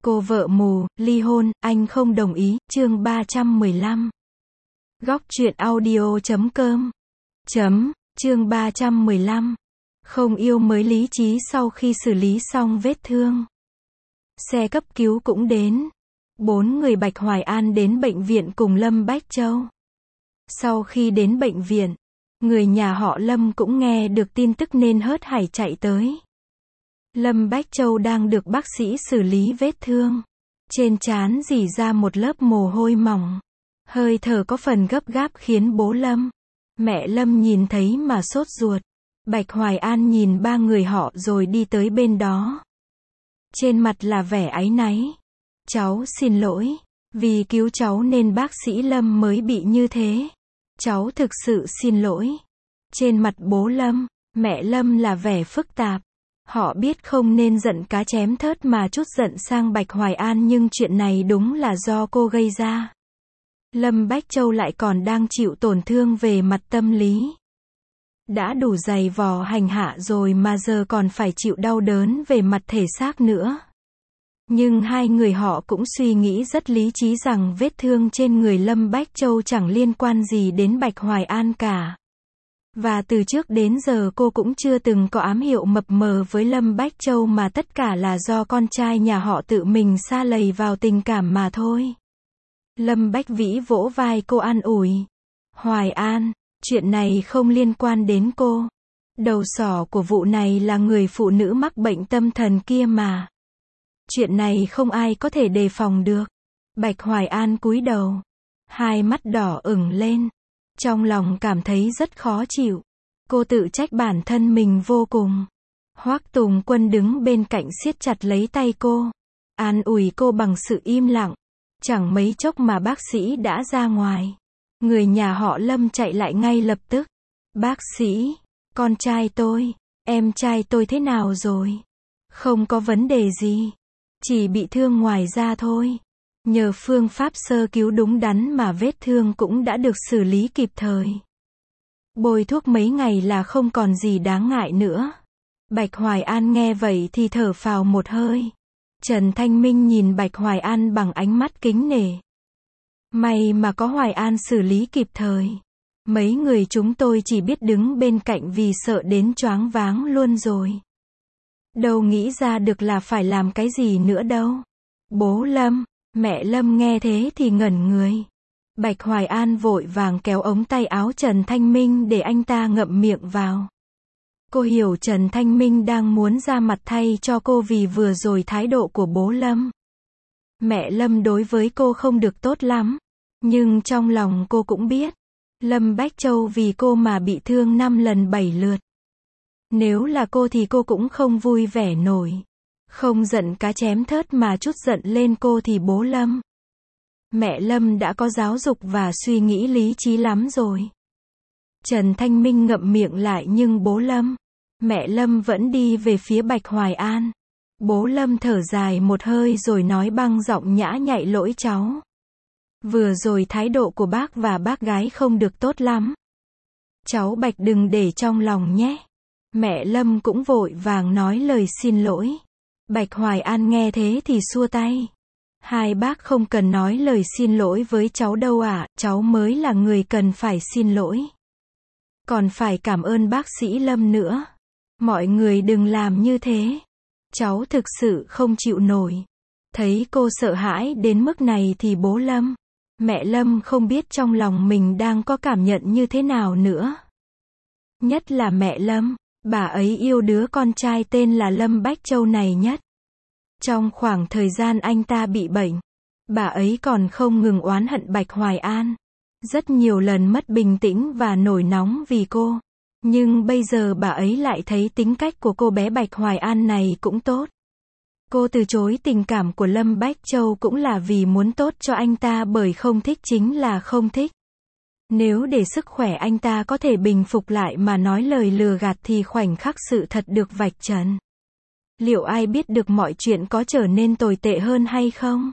Cô vợ mù, ly hôn, anh không đồng ý, chương 315. Góc truyện audio.com. Chương 315. Không yêu mới lý trí sau khi xử lý xong vết thương. Xe cấp cứu cũng đến. 4 người Bạch Hoài An đến bệnh viện cùng Lâm Bách Châu. Sau khi đến bệnh viện, người nhà họ Lâm cũng nghe được tin tức nên hớt hải chạy tới. Lâm Bách Châu đang được bác sĩ xử lý vết thương. Trên trán rỉ ra một lớp mồ hôi mỏng. Hơi thở có phần gấp gáp khiến bố Lâm, mẹ Lâm nhìn thấy mà sốt ruột. Bạch Hoài An nhìn ba người họ rồi đi tới bên đó. Trên mặt là vẻ áy náy. Cháu xin lỗi. Vì cứu cháu nên bác sĩ Lâm mới bị như thế. Cháu thực sự xin lỗi. Trên mặt bố Lâm, mẹ Lâm là vẻ phức tạp. Họ biết không nên giận cá chém thớt mà trút giận sang Bạch Hoài An, nhưng chuyện này đúng là do cô gây ra. Lâm Bách Châu lại còn đang chịu tổn thương về mặt tâm lý. Đã đủ dày vò hành hạ rồi mà giờ còn phải chịu đau đớn về mặt thể xác nữa. Nhưng hai người họ cũng suy nghĩ rất lý trí rằng vết thương trên người Lâm Bách Châu chẳng liên quan gì đến Bạch Hoài An cả. Và từ trước đến giờ cô cũng chưa từng có ám hiệu mập mờ với Lâm Bách Châu, mà tất cả là do con trai nhà họ tự mình sa lầy vào tình cảm mà thôi. Lâm Bách Vĩ vỗ vai cô an ủi. Hoài An, chuyện này không liên quan đến cô. Đầu sỏ của vụ này là người phụ nữ mắc bệnh tâm thần kia mà. Chuyện này không ai có thể đề phòng được. Bạch Hoài An cúi đầu. Hai mắt đỏ ửng lên. Trong lòng cảm thấy rất khó chịu. Cô tự trách bản thân mình vô cùng. Hoắc Tùng Quân đứng bên cạnh siết chặt lấy tay cô. An ủi cô bằng sự im lặng. Chẳng mấy chốc mà bác sĩ đã ra ngoài. Người nhà họ Lâm chạy lại ngay lập tức. Bác sĩ, con trai tôi, em trai tôi thế nào rồi? Không có vấn đề gì. Chỉ bị thương ngoài da thôi. Nhờ phương pháp sơ cứu đúng đắn mà vết thương cũng đã được xử lý kịp thời. Bôi thuốc mấy ngày là không còn gì đáng ngại nữa. Bạch Hoài An nghe vậy thì thở phào một hơi. Trần Thanh Minh nhìn Bạch Hoài An bằng ánh mắt kính nể. May mà có Hoài An xử lý kịp thời. Mấy người chúng tôi chỉ biết đứng bên cạnh vì sợ đến choáng váng luôn rồi. Đâu nghĩ ra được là phải làm cái gì nữa đâu. Bố Lâm, mẹ Lâm nghe thế thì ngẩn người. Bạch Hoài An vội vàng kéo ống tay áo Trần Thanh Minh để anh ta ngậm miệng vào. Cô hiểu Trần Thanh Minh đang muốn ra mặt thay cho cô vì vừa rồi thái độ của bố Lâm, mẹ Lâm đối với cô không được tốt lắm. Nhưng trong lòng cô cũng biết, Lâm Bách Châu vì cô mà bị thương 5 lần 7 lượt. Nếu là cô thì cô cũng không vui vẻ nổi. Không giận cá chém thớt mà trút giận lên cô thì bố Lâm, mẹ Lâm đã có giáo dục và suy nghĩ lý trí lắm rồi. Trần Thanh Minh ngậm miệng lại nhưng bố Lâm, mẹ Lâm vẫn đi về phía Bạch Hoài An. Bố Lâm thở dài một hơi rồi nói bằng giọng nhã nhặn, lỗi cháu. Vừa rồi thái độ của bác và bác gái không được tốt lắm. Cháu Bạch đừng để trong lòng nhé. Mẹ Lâm cũng vội vàng nói lời xin lỗi. Bạch Hoài An nghe thế thì xua tay. Hai bác không cần nói lời xin lỗi với cháu đâu ạ, cháu mới là người cần phải xin lỗi. Còn phải cảm ơn bác sĩ Lâm nữa. Mọi người đừng làm như thế. Cháu thực sự không chịu nổi. Thấy cô sợ hãi đến mức này thì bố Lâm, mẹ Lâm không biết trong lòng mình đang có cảm nhận như thế nào nữa. Nhất là mẹ Lâm, bà ấy yêu đứa con trai tên là Lâm Bách Châu này nhất. Trong khoảng thời gian anh ta bị bệnh, bà ấy còn không ngừng oán hận Bạch Hoài An. Rất nhiều lần mất bình tĩnh và nổi nóng vì cô. Nhưng bây giờ bà ấy lại thấy tính cách của cô bé Bạch Hoài An này cũng tốt. Cô từ chối tình cảm của Lâm Bách Châu cũng là vì muốn tốt cho anh ta, bởi không thích chính là không thích. Nếu để sức khỏe anh ta có thể bình phục lại mà nói lời lừa gạt thì khoảnh khắc sự thật được vạch trần. Liệu ai biết được mọi chuyện có trở nên tồi tệ hơn hay không?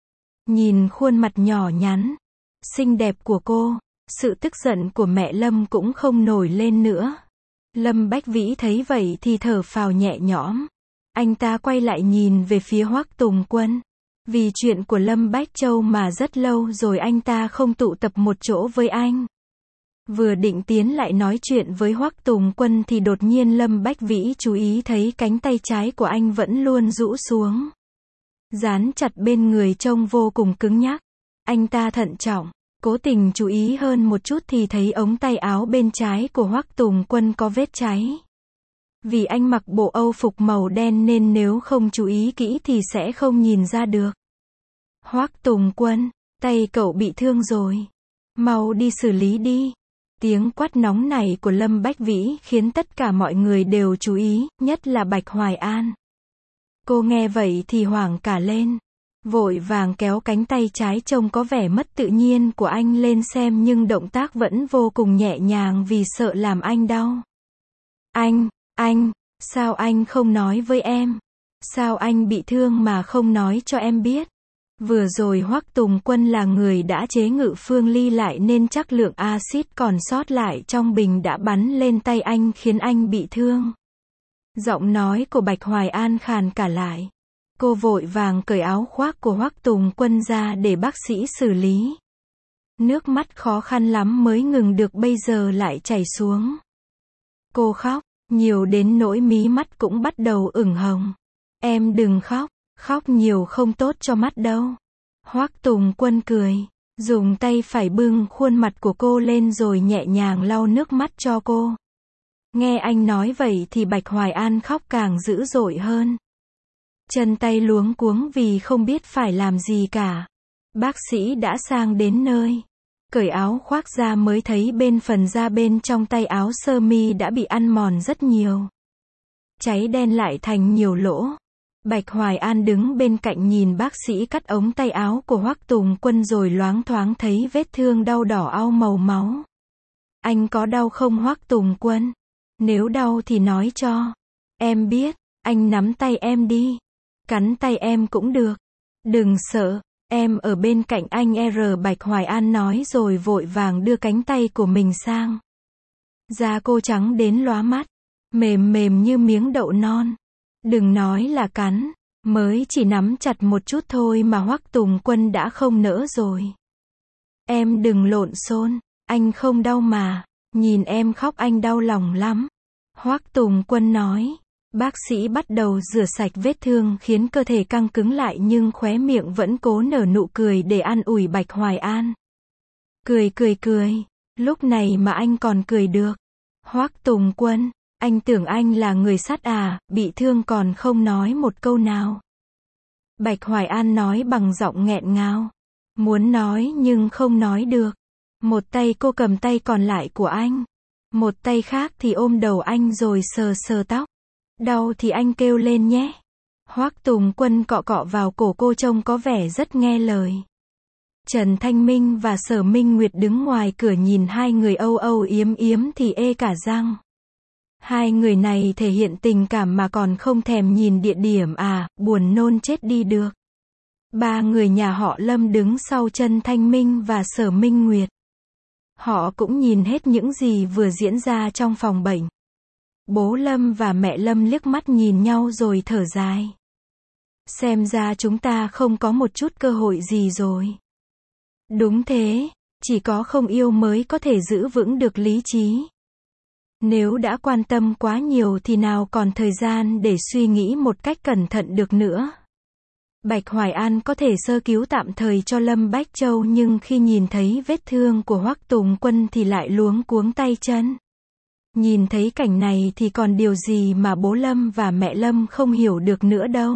Nhìn khuôn mặt nhỏ nhắn, xinh đẹp của cô, sự tức giận của mẹ Lâm cũng không nổi lên nữa. Lâm Bách Vĩ thấy vậy thì thở phào nhẹ nhõm. Anh ta quay lại nhìn về phía Hoắc Tùng Quân. Vì chuyện của Lâm Bách Châu mà rất lâu rồi anh ta không tụ tập một chỗ với anh. Vừa định tiến lại nói chuyện với Hoắc Tùng Quân thì đột nhiên Lâm Bách Vĩ chú ý thấy cánh tay trái của anh vẫn luôn rũ xuống, dán chặt bên người trông vô cùng cứng nhắc. Anh ta thận trọng, cố tình chú ý hơn một chút thì thấy ống tay áo bên trái của Hoắc Tùng Quân có vết cháy. Vì anh mặc bộ Âu phục màu đen nên nếu không chú ý kỹ thì sẽ không nhìn ra được. Hoắc Tùng Quân, tay cậu bị thương rồi. Mau đi xử lý đi. Tiếng quát nóng này của Lâm Bách Vĩ khiến tất cả mọi người đều chú ý, nhất là Bạch Hoài An. Cô nghe vậy thì hoảng cả lên. Vội vàng kéo cánh tay trái trông có vẻ mất tự nhiên của anh lên xem nhưng động tác vẫn vô cùng nhẹ nhàng vì sợ làm anh đau. Anh, sao anh không nói với em? Sao anh bị thương mà không nói cho em biết? Vừa rồi Hoắc Tùng Quân là người đã chế ngự Phương Ly lại nên chắc lượng axit còn sót lại trong bình đã bắn lên tay anh khiến anh bị thương. Giọng nói của Bạch Hoài An khàn cả lại. Cô vội vàng cởi áo khoác của Hoắc Tùng Quân ra để bác sĩ xử lý. Nước mắt khó khăn lắm mới ngừng được bây giờ lại chảy xuống. Cô khóc, nhiều đến nỗi mí mắt cũng bắt đầu ửng hồng. Em đừng khóc, khóc nhiều không tốt cho mắt đâu. Hoắc Tùng Quân cười, dùng tay phải bưng khuôn mặt của cô lên rồi nhẹ nhàng lau nước mắt cho cô. Nghe anh nói vậy thì Bạch Hoài An khóc càng dữ dội hơn. Chân tay luống cuống vì không biết phải làm gì cả. Bác sĩ đã sang đến nơi. Cởi áo khoác ra mới thấy bên phần da bên trong tay áo sơ mi đã bị ăn mòn rất nhiều. Cháy đen lại thành nhiều lỗ. Bạch Hoài An đứng bên cạnh nhìn bác sĩ cắt ống tay áo của Hoắc Tùng Quân rồi loáng thoáng thấy vết thương đau đỏ au màu máu. Anh có đau không Hoắc Tùng Quân? Nếu đau thì nói cho. Em biết, anh nắm tay em đi. Cắn tay em cũng được. Đừng sợ, em ở bên cạnh anh Bạch Hoài An nói rồi vội vàng đưa cánh tay của mình sang. Da cô trắng đến lóa mắt, mềm mềm như miếng đậu non. Đừng nói là cắn, mới chỉ nắm chặt một chút thôi mà Hoắc Tùng Quân đã không nỡ rồi. Em đừng lộn xộn, anh không đau mà, nhìn em khóc anh đau lòng lắm. Hoắc Tùng Quân nói. Bác sĩ bắt đầu rửa sạch vết thương khiến cơ thể căng cứng lại nhưng khóe miệng vẫn cố nở nụ cười để an ủi Bạch Hoài An. Cười, lúc này mà anh còn cười được. Hoắc Tùng Quân, anh tưởng anh là người sắt à, bị thương còn không nói một câu nào. Bạch Hoài An nói bằng giọng nghẹn ngào. Muốn nói nhưng không nói được. Một tay cô cầm tay còn lại của anh. Một tay khác thì ôm đầu anh rồi sờ sờ tóc. Đau thì anh kêu lên nhé. Hoắc Tùng Quân cọ cọ vào cổ cô trông có vẻ rất nghe lời. Trần Thanh Minh và Sở Minh Nguyệt đứng ngoài cửa nhìn hai người âu âu yếm yếm thì ê cả răng. Hai người này thể hiện tình cảm mà còn không thèm nhìn địa điểm à, buồn nôn chết đi được. Ba người nhà họ Lâm đứng sau Trần Thanh Minh và Sở Minh Nguyệt. Họ cũng nhìn hết những gì vừa diễn ra trong phòng bệnh. Bố Lâm và mẹ Lâm liếc mắt nhìn nhau rồi thở dài. Xem ra chúng ta không có một chút cơ hội gì rồi. Đúng thế, chỉ có không yêu mới có thể giữ vững được lý trí. Nếu đã quan tâm quá nhiều thì nào còn thời gian để suy nghĩ một cách cẩn thận được nữa. Bạch Hoài An có thể sơ cứu tạm thời cho Lâm Bách Châu nhưng khi nhìn thấy vết thương của Hoắc Tùng Quân thì lại luống cuống tay chân. Nhìn thấy cảnh này thì còn điều gì mà bố Lâm và mẹ Lâm không hiểu được nữa đâu.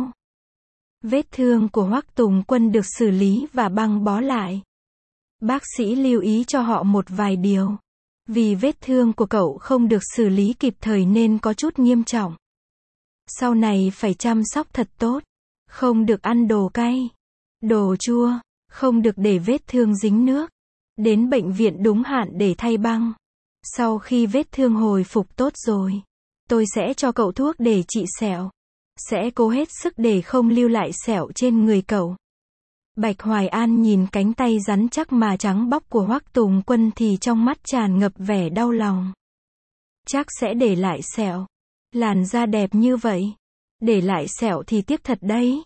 Vết thương của Hoắc Tùng Quân được xử lý và băng bó lại. Bác sĩ lưu ý cho họ một vài điều. Vì vết thương của cậu không được xử lý kịp thời nên có chút nghiêm trọng. Sau này phải chăm sóc thật tốt. Không được ăn đồ cay, đồ chua, không được để vết thương dính nước. Đến bệnh viện đúng hạn để thay băng. Sau khi vết thương hồi phục tốt rồi, tôi sẽ cho cậu thuốc để trị sẹo. Sẽ cố hết sức để không lưu lại sẹo trên người cậu. Bạch Hoài An nhìn cánh tay rắn chắc mà trắng bóc của Hoắc Tùng Quân thì trong mắt tràn ngập vẻ đau lòng. Chắc sẽ để lại sẹo. Làn da đẹp như vậy. Để lại sẹo thì tiếc thật đấy.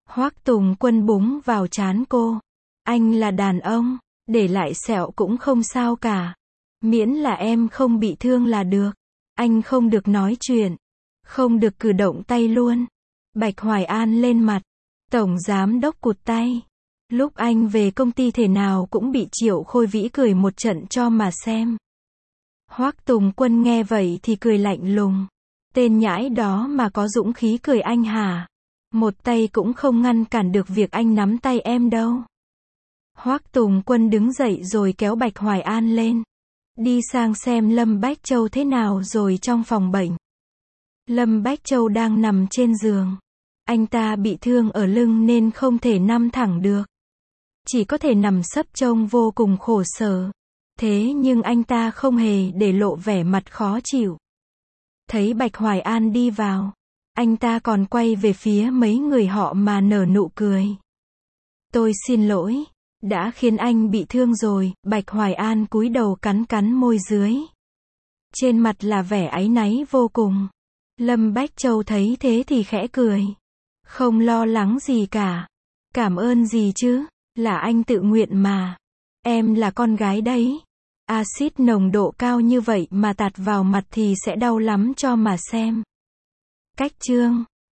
Hoắc Tùng Quân búng vào trán cô. Anh là đàn ông, để lại sẹo cũng không sao cả. Miễn là em không bị thương là được. Anh không được nói chuyện, không được cử động tay luôn. Bạch Hoài An lên mặt. Tổng giám đốc cụt tay. Lúc anh về công ty thể nào cũng bị Triệu Khôi Vĩ cười một trận cho mà xem. Hoắc Tùng Quân nghe vậy thì cười lạnh lùng. Tên nhãi đó mà có dũng khí cười anh hả? Một tay cũng không ngăn cản được việc anh nắm tay em đâu. Hoắc Tùng Quân đứng dậy rồi kéo Bạch Hoài An lên. Đi sang xem Lâm Bách Châu thế nào rồi trong phòng bệnh. Lâm Bách Châu đang nằm trên giường. Anh ta bị thương ở lưng nên không thể nằm thẳng được. Chỉ có thể nằm sấp trông vô cùng khổ sở. Thế nhưng anh ta không hề để lộ vẻ mặt khó chịu. Thấy Bạch Hoài An đi vào, anh ta còn quay về phía mấy người họ mà nở nụ cười. Tôi xin lỗi, đã khiến anh bị thương rồi. Bạch Hoài An cúi đầu cắn cắn môi dưới. Trên mặt là vẻ áy náy vô cùng. Lâm Bách Châu thấy thế thì khẽ cười. Không lo lắng gì cả. Cảm ơn gì chứ, là anh tự nguyện mà. Em là con gái đấy. Axit nồng độ cao như vậy mà tạt vào mặt thì sẽ đau lắm cho mà xem. Cách chương